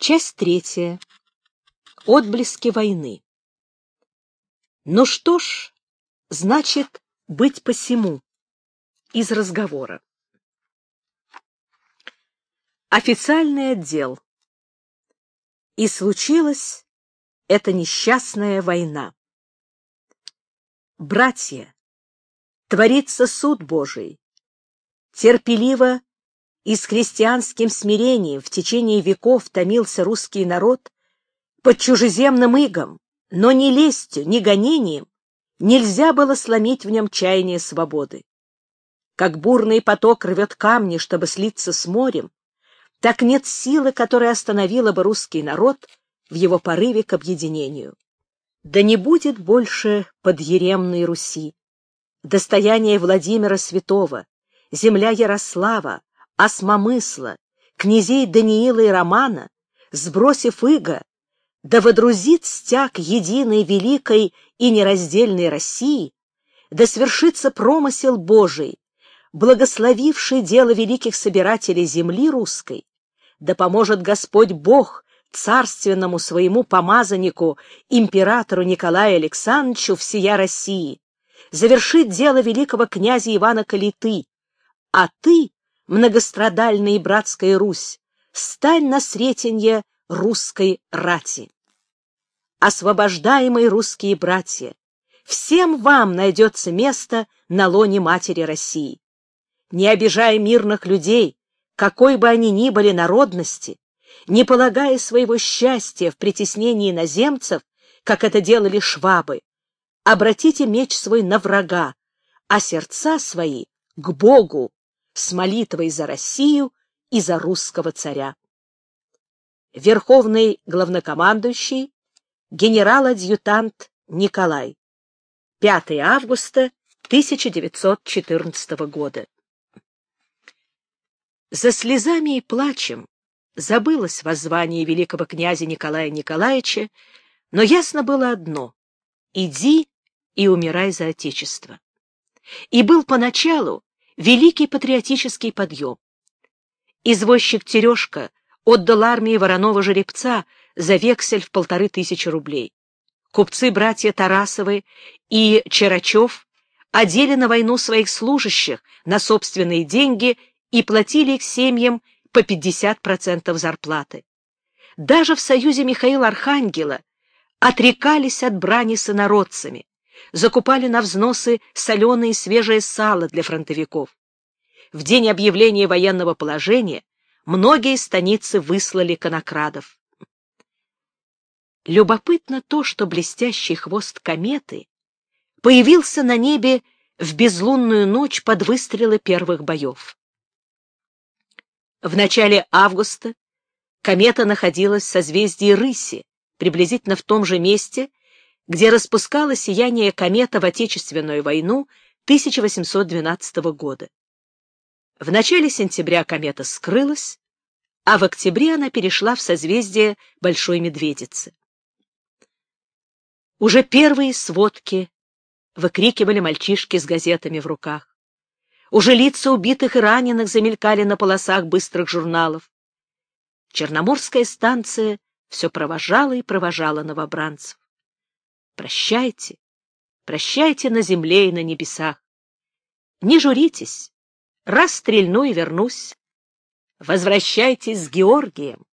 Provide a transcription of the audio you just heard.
Часть третья. Отблески войны. Ну что ж, значит, быть посему. Из разговора. Официальный отдел. И случилась эта несчастная война. Братья, творится суд Божий. Терпеливо и с христианским смирением в течение веков томился русский народ под чужеземным игом, но ни лестью, ни гонением нельзя было сломить в нем чаяние свободы. Как бурный поток рвет камни, чтобы слиться с морем, так нет силы, которая остановила бы русский народ в его порыве к объединению. Да не будет больше подъеремной Руси. Достояние Владимира Святого, земля Ярослава, Осмомысла, князей Даниила и Романа, сбросив иго, да водрузит стяг единой, великой и нераздельной России, да свершится промысел Божий, благословивший дело великих собирателей земли русской, да поможет Господь Бог царственному своему помазаннику, императору Николаю Александровичу всея России, завершит дело великого князя Ивана Калиты, а ты, многострадальная и братская Русь, стань на сретенье русской рати. Освобождаемые русские братья, всем вам найдется место на лоне Матери России. Не обижая мирных людей, какой бы они ни были народности, не полагая своего счастья в притеснении иноземцев, как это делали швабы, обратите меч свой на врага, а сердца свои к Богу, с молитвой за Россию и за русского царя. Верховный главнокомандующий, генерал-адъютант Николай. 5 августа 1914 года. За слезами и плачем забылось воззвание великого князя Николая Николаевича, но ясно было одно — иди и умирай за Отечество. И был поначалу великий патриотический подъем. Извозчик Терешка отдал армии вороного жеребца за вексель в 1500 рублей. Купцы-братья Тарасовы и Черачев одели на войну своих служащих на собственные деньги и платили их семьям по 50% зарплаты. Даже в союзе Михаила Архангела отрекались от брани с инородцами, закупали на взносы соленое и свежее сало для фронтовиков. В день объявления военного положения многие станицы выслали конокрадов. Любопытно то, что блестящий хвост кометы появился на небе в безлунную ночь под выстрелы первых боев. В начале августа комета находилась в созвездии Рыси, приблизительно в том же месте, где распускало сияние комета в Отечественную войну 1812 года. В начале сентября комета скрылась, а в октябре она перешла в созвездие Большой Медведицы. Уже первые сводки выкрикивали мальчишки с газетами в руках. Уже лица убитых и раненых замелькали на полосах быстрых журналов. Черноморская станция все провожала и провожала новобранцев. Прощайте, прощайте на земле и на небесах. Не журитесь, раз стрельну и вернусь. Возвращайтесь с Георгием.